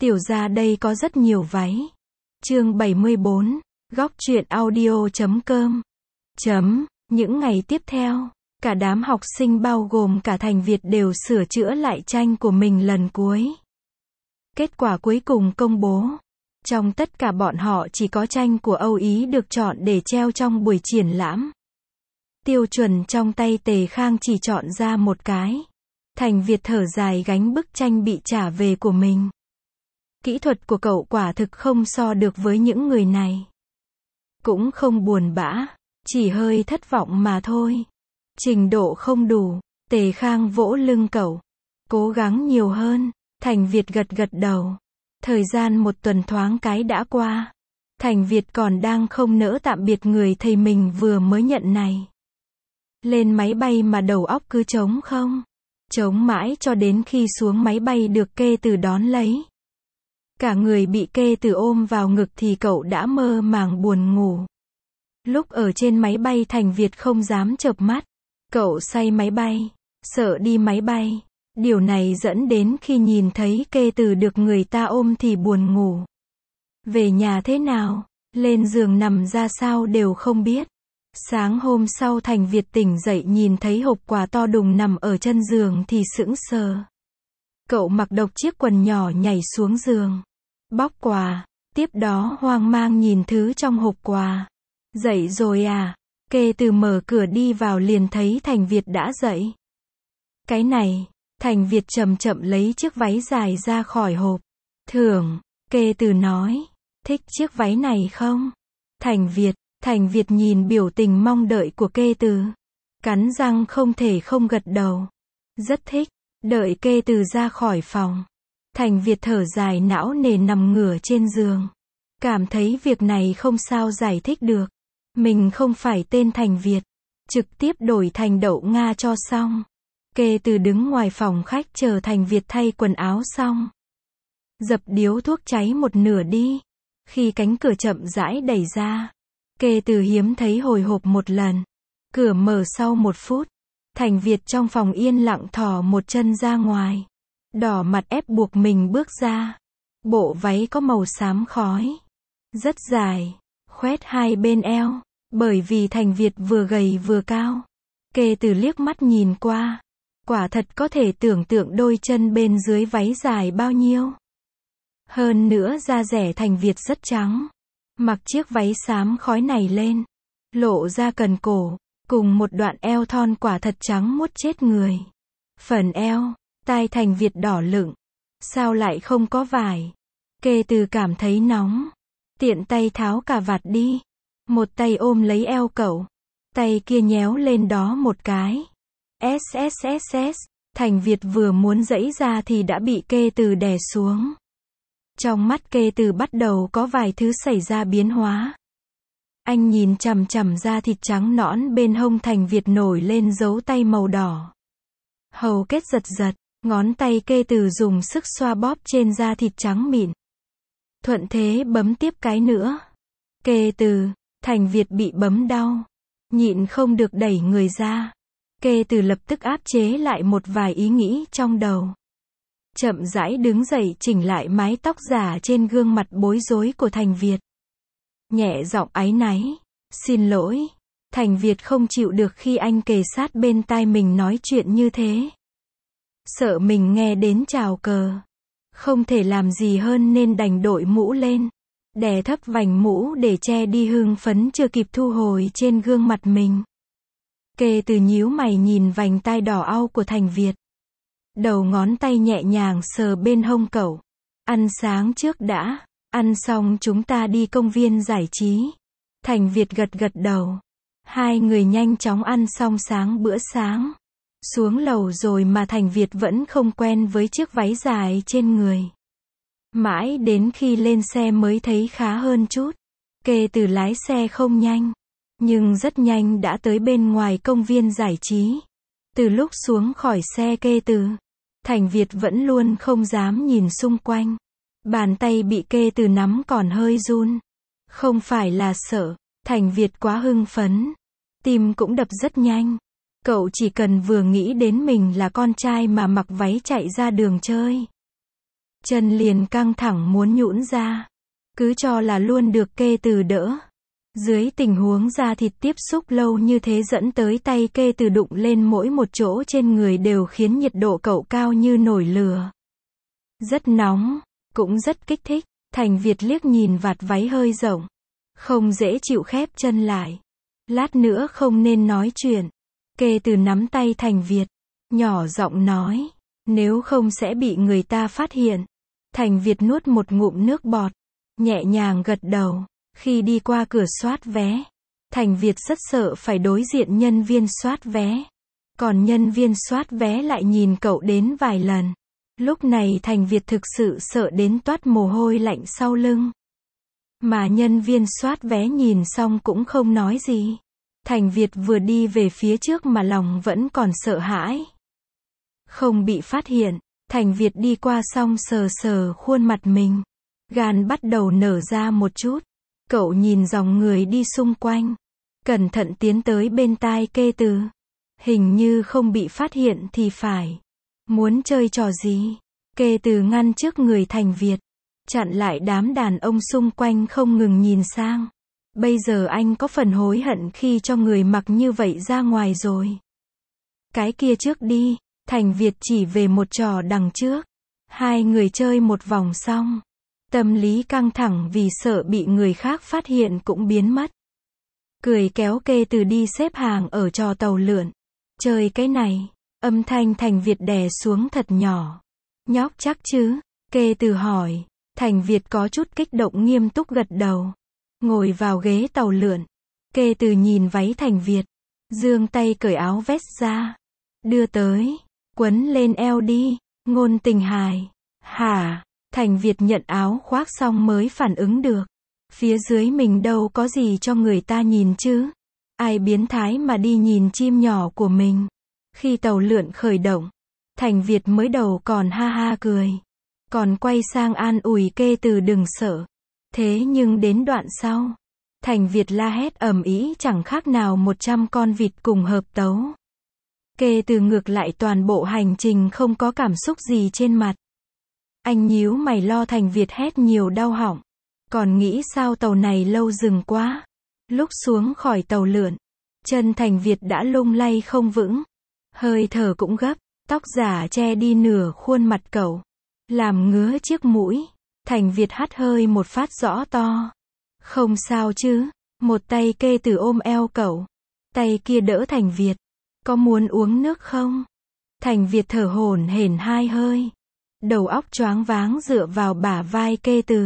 Tiểu gia đây có rất nhiều váy. Chương 74, góc truyện audio.com. Những ngày tiếp theo, cả đám học sinh bao gồm cả Thành Việt đều sửa chữa lại tranh của mình lần cuối. Kết quả cuối cùng công bố. Trong tất cả bọn họ chỉ có tranh của Âu Ý được chọn để treo trong buổi triển lãm. Tiêu Chuẩn trong tay Tề Khang chỉ chọn ra một cái. Thành Việt thở dài gánh bức tranh bị trả về của mình. Kỹ thuật của cậu quả thực không so được với những người này. Cũng không buồn bã, chỉ hơi thất vọng mà thôi. Trình độ không đủ, Tề Khang vỗ lưng cậu. Cố gắng nhiều hơn, Thành Việt gật gật đầu. Thời gian một tuần thoáng cái đã qua. Thành Việt còn đang không nỡ tạm biệt người thầy mình vừa mới nhận này. Lên máy bay mà đầu óc cứ trống không. Trống mãi cho đến khi xuống máy bay được Kê Từ đón lấy. Cả người bị Kê Từ ôm vào ngực thì cậu đã mơ màng buồn ngủ. Lúc ở trên máy bay Thành Việt không dám chợp mắt. Cậu say máy bay, sợ đi máy bay. Điều này dẫn đến khi nhìn thấy Kê Từ được người ta ôm thì buồn ngủ. Về nhà thế nào, lên giường nằm ra sao đều không biết. Sáng hôm sau Thành Việt tỉnh dậy nhìn thấy hộp quà to đùng nằm ở chân giường thì sững sờ. Cậu mặc độc chiếc quần nhỏ nhảy xuống giường. Bóc quà, tiếp đó hoang mang nhìn thứ trong hộp quà. Dậy rồi à? Kê Từ mở cửa đi vào liền thấy Thành Việt đã dậy. Cái này, Thành Việt chậm chậm lấy chiếc váy dài ra khỏi hộp. Thưởng, Kê Từ nói. Thích chiếc váy này không? Thành Việt nhìn biểu tình mong đợi của Kê Từ. Cắn răng không thể không gật đầu. Rất thích. Đợi Kê Từ ra khỏi phòng. Thành Việt thở dài não nề nằm ngửa trên giường. Cảm thấy việc này không sao giải thích được. Mình không phải tên Thành Việt. Trực tiếp đổi thành Đậu Nga cho xong. Kê Từ đứng ngoài phòng khách chờ Thành Việt thay quần áo xong. Dập điếu thuốc cháy một nửa đi. Khi cánh cửa chậm rãi đẩy ra. Kê Từ hiếm thấy hồi hộp một lần. Cửa mở sau 1 phút. Thành Việt trong phòng yên lặng thò một chân ra ngoài. Đỏ mặt ép buộc mình bước ra. Bộ váy có màu xám khói. Rất dài. Khoét hai bên eo. Bởi vì Thành Việt vừa gầy vừa cao. Kê Từ liếc mắt nhìn qua. Quả thật có thể tưởng tượng đôi chân bên dưới váy dài bao nhiêu. Hơn nữa da dẻ Thành Việt rất trắng. Mặc chiếc váy xám khói này lên. Lộ ra cần cổ. Cùng một đoạn eo thon quả thật trắng muốt chết người. Phần eo, tai Thành Việt đỏ lựng. Sao lại không có vải? Kê Từ cảm thấy nóng. Tiện tay tháo cà vạt đi. Một tay ôm lấy eo cậu. Tay kia nhéo lên đó một cái. SSSS. Thành Việt vừa muốn giãy ra thì đã bị Kê Từ đè xuống. Trong mắt Kê Từ bắt đầu có vài thứ xảy ra biến hóa. Anh nhìn chằm chằm da thịt trắng nõn bên hông Thành Việt nổi lên dấu tay màu đỏ. Hầu kết giật giật, ngón tay Kê Từ dùng sức xoa bóp trên da thịt trắng mịn. Thuận thế bấm tiếp cái nữa. Kê Từ, Thành Việt bị bấm đau. Nhịn không được đẩy người ra. Kê Từ lập tức áp chế lại một vài ý nghĩ trong đầu. Chậm rãi đứng dậy chỉnh lại mái tóc giả trên gương mặt bối rối của Thành Việt. Nhẹ giọng áy náy. Xin lỗi. Thành Việt không chịu được khi anh kề sát bên tai mình nói chuyện như thế. Sợ mình nghe đến trào cờ. Không thể làm gì hơn nên đành đội mũ lên. Đè thấp vành mũ để che đi hưng phấn chưa kịp thu hồi trên gương mặt mình. Kê Từ nhíu mày nhìn vành tai đỏ au của Thành Việt. Đầu ngón tay nhẹ nhàng sờ bên hông cậu. Ăn sáng trước đã. Ăn xong chúng ta đi công viên giải trí. Thành Việt gật gật đầu. Hai người nhanh chóng ăn xong bữa sáng. Xuống lầu rồi mà Thành Việt vẫn không quen với chiếc váy dài trên người. Mãi đến khi lên xe mới thấy khá hơn chút. Kê Từ lái xe không nhanh. Nhưng rất nhanh đã tới bên ngoài công viên giải trí. Từ lúc xuống khỏi xe Kê Từ, Thành Việt vẫn luôn không dám nhìn xung quanh. Bàn tay bị Kê Từ nắm còn hơi run. Không phải là sợ, Thành Việt quá hưng phấn. Tim cũng đập rất nhanh. Cậu chỉ cần vừa nghĩ đến mình là con trai mà mặc váy chạy ra đường chơi. Chân liền căng thẳng muốn nhũn ra. Cứ cho là luôn được kê từ đỡ. Dưới tình huống da thịt tiếp xúc lâu như thế dẫn tới tay kê từ đụng lên mỗi một chỗ trên người đều khiến nhiệt độ cậu cao như nổi lửa. Rất nóng, cũng rất kích thích. Thành Việt liếc nhìn vạt váy hơi rộng. Không dễ chịu khép chân lại. Lát nữa không nên nói chuyện. Kê từ nắm tay Thành Việt. Nhỏ giọng nói. Nếu không sẽ bị người ta phát hiện. Thành Việt nuốt một ngụm nước bọt. Nhẹ nhàng gật đầu. Khi đi qua cửa soát vé. Thành Việt rất sợ phải đối diện nhân viên soát vé. Còn nhân viên soát vé lại nhìn cậu đến vài lần. Lúc này Thành Việt thực sự sợ đến toát mồ hôi lạnh sau lưng. Mà nhân viên soát vé nhìn xong cũng không nói gì. Thành Việt vừa đi về phía trước mà lòng vẫn còn sợ hãi. Không bị phát hiện, Thành Việt đi qua xong sờ sờ khuôn mặt mình. Gan bắt đầu nở ra một chút. Cậu nhìn dòng người đi xung quanh. Cẩn thận tiến tới bên tai kê từ. Hình như không bị phát hiện thì phải. Muốn chơi trò gì? Kê từ ngăn trước người Thành Việt. Chặn lại đám đàn ông xung quanh không ngừng nhìn sang. Bây giờ anh có phần hối hận khi cho người mặc như vậy ra ngoài rồi. Cái kia trước đi. Thành Việt chỉ về một trò đằng trước. Hai người chơi một vòng xong. Tâm lý căng thẳng vì sợ bị người khác phát hiện cũng biến mất. Cười kéo kê từ đi xếp hàng ở trò tàu lượn. Chơi cái này. Âm thanh Thành Việt đè xuống thật nhỏ. Nhóc chắc chứ? Kê từ hỏi. Thành Việt có chút kích động nghiêm túc gật đầu. Ngồi vào ghế tàu lượn. Kê từ nhìn váy Thành Việt. Giương tay cởi áo vest ra. Đưa tới. Quấn lên eo đi. Ngôn tình hài. Hả? Thành Việt nhận áo khoác xong mới phản ứng được. Phía dưới mình đâu có gì cho người ta nhìn chứ. Ai biến thái mà đi nhìn chim nhỏ của mình. Khi tàu lượn khởi động. Thành Việt mới đầu còn ha ha cười. Còn quay sang an ủi kê từ đừng sợ. Thế nhưng đến đoạn sau. Thành Việt la hét ầm ĩ chẳng khác nào 100 con vịt cùng hợp tấu. Kê từ ngược lại toàn bộ hành trình không có cảm xúc gì trên mặt. Anh nhíu mày lo Thành Việt hét nhiều đau họng. Còn nghĩ sao tàu này lâu dừng quá. Lúc xuống khỏi tàu lượn. Chân Thành Việt đã lung lay không vững. Hơi thở cũng gấp. Tóc giả che đi nửa khuôn mặt cậu. Làm ngứa chiếc mũi. Thành Việt hắt hơi một phát rõ to. Không sao chứ. Một tay kê từ ôm eo cậu. Tay kia đỡ Thành Việt. Có muốn uống nước không? Thành Việt thở hổn hển hai hơi. Đầu óc choáng váng dựa vào bả vai kê từ.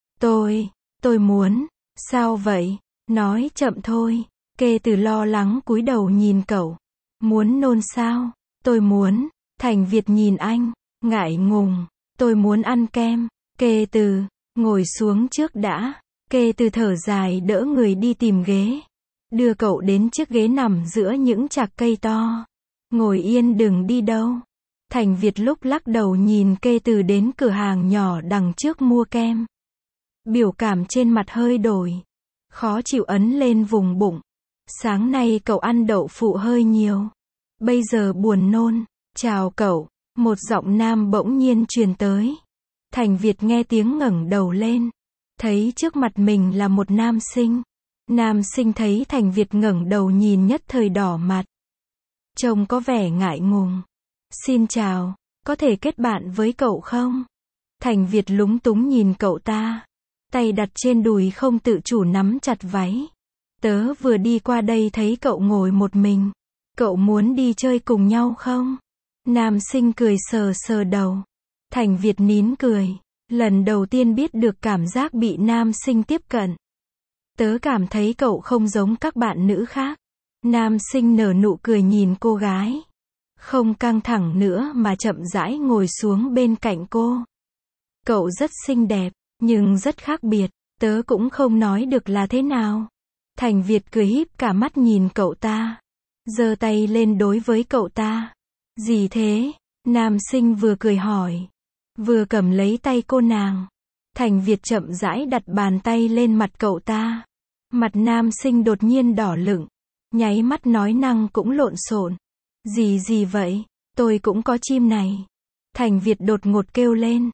Tôi muốn. Sao vậy? Nói chậm thôi. Kê từ lo lắng cúi đầu nhìn cậu. Muốn nôn sao? Tôi muốn. Thành Việt nhìn anh. Ngại ngùng. Tôi muốn ăn kem. Kê từ. Ngồi xuống trước đã. Kê từ thở dài đỡ người đi tìm ghế. Đưa cậu đến chiếc ghế nằm giữa những chạc cây to. Ngồi yên đừng đi đâu. Thành Việt lúc lắc đầu nhìn kê từ đến cửa hàng nhỏ đằng trước mua kem. Biểu cảm trên mặt hơi đổi. Khó chịu ấn lên vùng bụng. Sáng nay cậu ăn đậu phụ hơi nhiều. Bây giờ buồn nôn. Chào cậu. Một giọng nam bỗng nhiên truyền tới. Thành Việt nghe tiếng ngẩng đầu lên. Thấy trước mặt mình là một nam sinh. Nam sinh thấy Thành Việt ngẩng đầu nhìn nhất thời đỏ mặt. Trông có vẻ ngại ngùng. Xin chào, có thể kết bạn với cậu không? Thành Việt lúng túng nhìn cậu ta. Tay đặt trên đùi không tự chủ nắm chặt váy. Tớ vừa đi qua đây thấy cậu ngồi một mình. Cậu muốn đi chơi cùng nhau không? Nam sinh cười sờ sờ đầu. Thành Việt nín cười. Lần đầu tiên biết được cảm giác bị nam sinh tiếp cận. Tớ cảm thấy cậu không giống các bạn nữ khác. Nam sinh nở nụ cười nhìn cô gái. Không căng thẳng nữa mà chậm rãi ngồi xuống bên cạnh cô. Cậu rất xinh đẹp, nhưng rất khác biệt. Tớ cũng không nói được là thế nào. Thành Việt cười híp cả mắt nhìn cậu ta. Giơ tay lên đối với cậu ta. Gì thế? Nam sinh vừa cười hỏi. Vừa cầm lấy tay cô nàng. Thành Việt chậm rãi đặt bàn tay lên mặt cậu ta. Mặt nam sinh đột nhiên đỏ lựng. Nháy mắt nói năng cũng lộn xộn. Gì vậy? Tôi cũng có chim này. Thành Việt đột ngột kêu lên.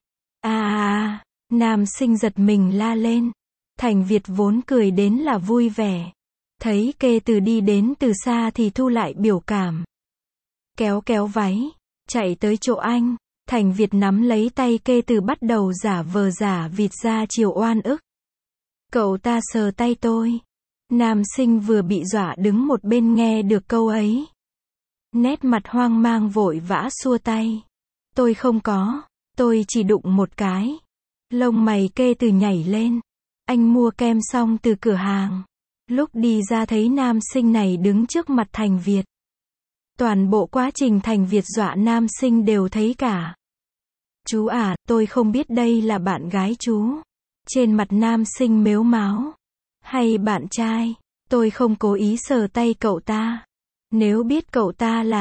Nam sinh giật mình la lên. Thành Việt vốn cười đến là vui vẻ. Thấy Kê Từ đi đến từ xa thì thu lại biểu cảm. Kéo kéo váy, chạy tới chỗ anh. Thành Việt nắm lấy tay Kê Từ bắt đầu giả vờ giả vịt ra chiều oan ức. Cậu ta sờ tay tôi. Nam sinh vừa bị dọa đứng một bên nghe được câu ấy. Nét mặt hoang mang vội vã xua tay. Tôi không có, tôi chỉ đụng một cái. Lông mày Kê Từ nhảy lên. Anh mua kem xong từ cửa hàng. Lúc đi ra thấy nam sinh này đứng trước mặt Thành Việt. Toàn bộ quá trình Thành Việt dọa nam sinh đều thấy cả. Chú à, tôi không biết đây là bạn gái chú. Trên mặt nam sinh mếu máo. Hay bạn trai, tôi không cố ý sờ tay cậu ta. Nếu biết cậu ta là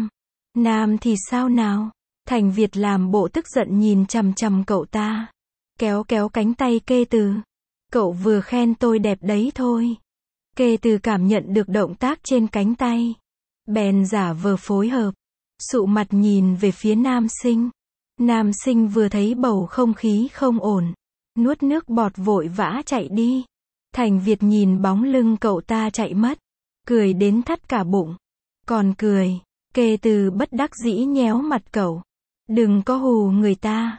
nam thì sao nào? Thành Việt làm bộ tức giận nhìn chằm chằm cậu ta. Kéo kéo cánh tay Kê Từ. Cậu vừa khen tôi đẹp đấy thôi. Kê Từ cảm nhận được động tác trên cánh tay. Bèn giả vờ phối hợp. Sụ mặt nhìn về phía nam sinh. Nam sinh vừa thấy bầu không khí không ổn. Nuốt nước bọt vội vã chạy đi. Thành Việt nhìn bóng lưng cậu ta chạy mất. Cười đến thắt cả bụng. Còn cười. Kê Từ bất đắc dĩ nhéo mặt cậu. Đừng có hù người ta.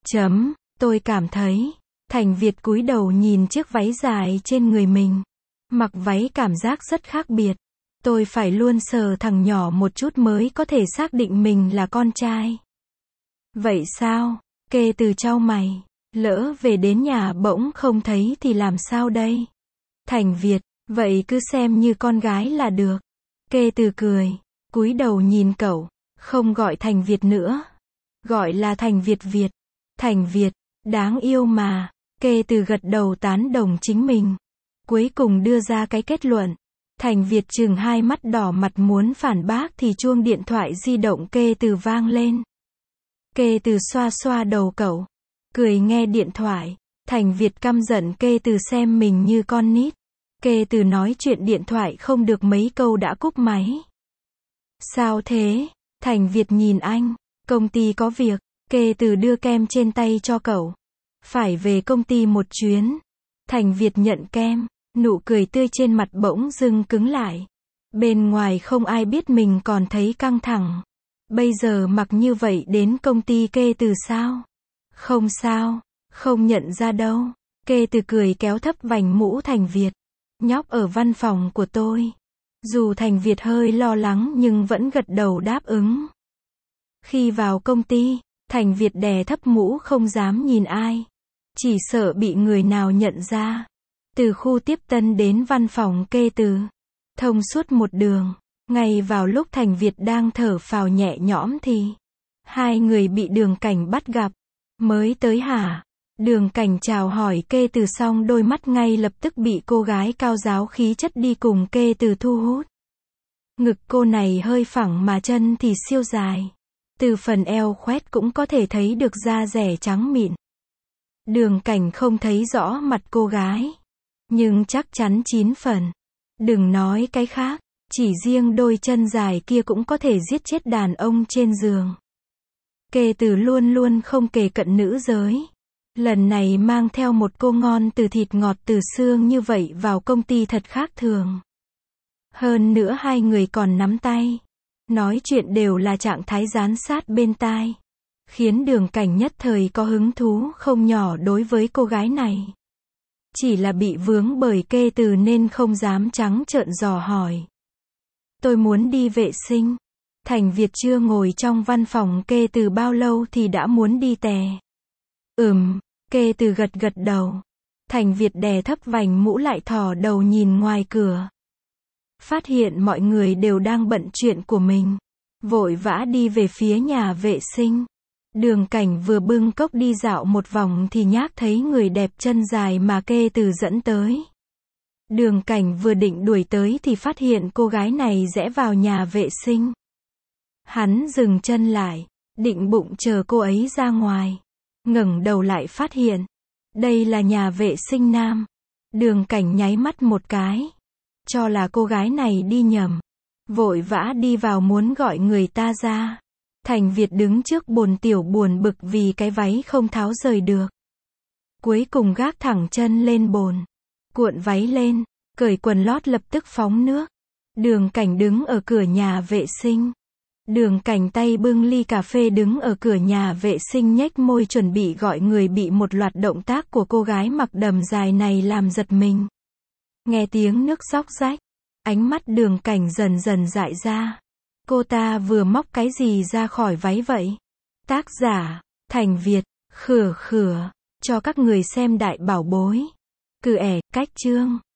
Tôi cảm thấy. Thành Việt cúi đầu nhìn chiếc váy dài trên người mình. Mặc váy cảm giác rất khác biệt. Tôi phải luôn sờ thằng nhỏ một chút mới có thể xác định mình là con trai. Vậy sao? Kê Từ chau mày. Lỡ về đến nhà bỗng không thấy thì làm sao đây? Thành Việt, vậy cứ xem như con gái là được. Kê Từ cười, cúi đầu nhìn cậu, không gọi Thành Việt nữa. Gọi là Thành Việt Việt. Thành Việt, đáng yêu mà. Kê Từ gật đầu tán đồng chính mình. Cuối cùng đưa ra cái kết luận. Thành Việt trừng hai mắt đỏ mặt muốn phản bác thì chuông điện thoại di động Kê Từ vang lên. Kê Từ xoa xoa đầu cậu. Cười nghe điện thoại. Thành Việt căm giận Kê Từ xem mình như con nít. Kê Từ nói chuyện điện thoại không được mấy câu đã cúp máy. Sao thế? Thành Việt nhìn anh. Công ty có việc. Kê Từ đưa kem trên tay cho cậu. Phải về công ty một chuyến. Thành Việt nhận kem. Nụ cười tươi trên mặt bỗng dưng cứng lại. Bên ngoài không ai biết mình còn thấy căng thẳng. Bây giờ mặc như vậy đến công ty Kê Từ sao? Không sao, không nhận ra đâu. Kê Từ cười kéo thấp vành mũ Thành Việt. Nhóc ở văn phòng của tôi. Dù Thành Việt hơi lo lắng nhưng vẫn gật đầu đáp ứng. Khi vào công ty, Thành Việt đè thấp mũ không dám nhìn ai. Chỉ sợ bị người nào nhận ra. Từ khu tiếp tân đến văn phòng Kê Từ. Thông suốt một đường. Ngay vào lúc Thành Việt đang thở phào nhẹ nhõm thì hai người bị Đường Cảnh bắt gặp. Mới tới hả? Đường Cảnh chào hỏi Kê Từ xong đôi mắt ngay lập tức bị cô gái cao giáo khí chất đi cùng Kê Từ thu hút. Ngực cô này hơi phẳng mà chân thì siêu dài. Từ phần eo khoét cũng có thể thấy được da dẻ trắng mịn. Đường Cảnh không thấy rõ mặt cô gái. Nhưng chắc chắn 9 phần. Đừng nói cái khác. Chỉ riêng đôi chân dài kia cũng có thể giết chết đàn ông trên giường. Kê Từ luôn luôn không kề cận nữ giới. Lần này mang theo một cô ngon từ thịt ngọt từ xương như vậy vào công ty thật khác thường. Hơn nữa hai người còn nắm tay. Nói chuyện đều là trạng thái dán sát bên tai. Khiến Đường Cảnh nhất thời có hứng thú không nhỏ đối với cô gái này. Chỉ là bị vướng bởi Kê Từ nên không dám trắng trợn dò hỏi. Tôi muốn đi vệ sinh. Thành Việt chưa ngồi trong văn phòng Kê Từ bao lâu thì đã muốn đi tè. Kê Từ gật gật đầu. Thành Việt đè thấp vành mũ lại thò đầu nhìn ngoài cửa. Phát hiện mọi người đều đang bận chuyện của mình. Vội vã đi về phía nhà vệ sinh. Đường Cảnh vừa bưng cốc đi dạo một vòng thì nhác thấy người đẹp chân dài mà Kê Từ dẫn tới. Đường Cảnh vừa định đuổi tới thì phát hiện cô gái này rẽ vào nhà vệ sinh. Hắn dừng chân lại, định bụng chờ cô ấy ra ngoài. Ngẩng đầu lại phát hiện, đây là nhà vệ sinh nam. Đường Cảnh nháy mắt một cái, cho là cô gái này đi nhầm. Vội vã đi vào muốn gọi người ta ra. Thành Việt đứng trước bồn tiểu buồn bực vì cái váy không tháo rời được. Cuối cùng gác thẳng chân lên bồn, cuộn váy lên, cởi quần lót lập tức phóng nước. Đường Cảnh đứng ở cửa nhà vệ sinh. Đường Cảnh tay bưng ly cà phê đứng ở cửa nhà vệ sinh nhếch môi chuẩn bị gọi người, bị một loạt động tác của cô gái mặc đầm dài này làm giật mình. Nghe tiếng nước róc rách, ánh mắt Đường Cảnh dần dần dại ra. Cô ta vừa móc cái gì ra khỏi váy vậy? Tác giả, Thành Việt, khửa khửa, cho các người xem đại bảo bối. Cách chương.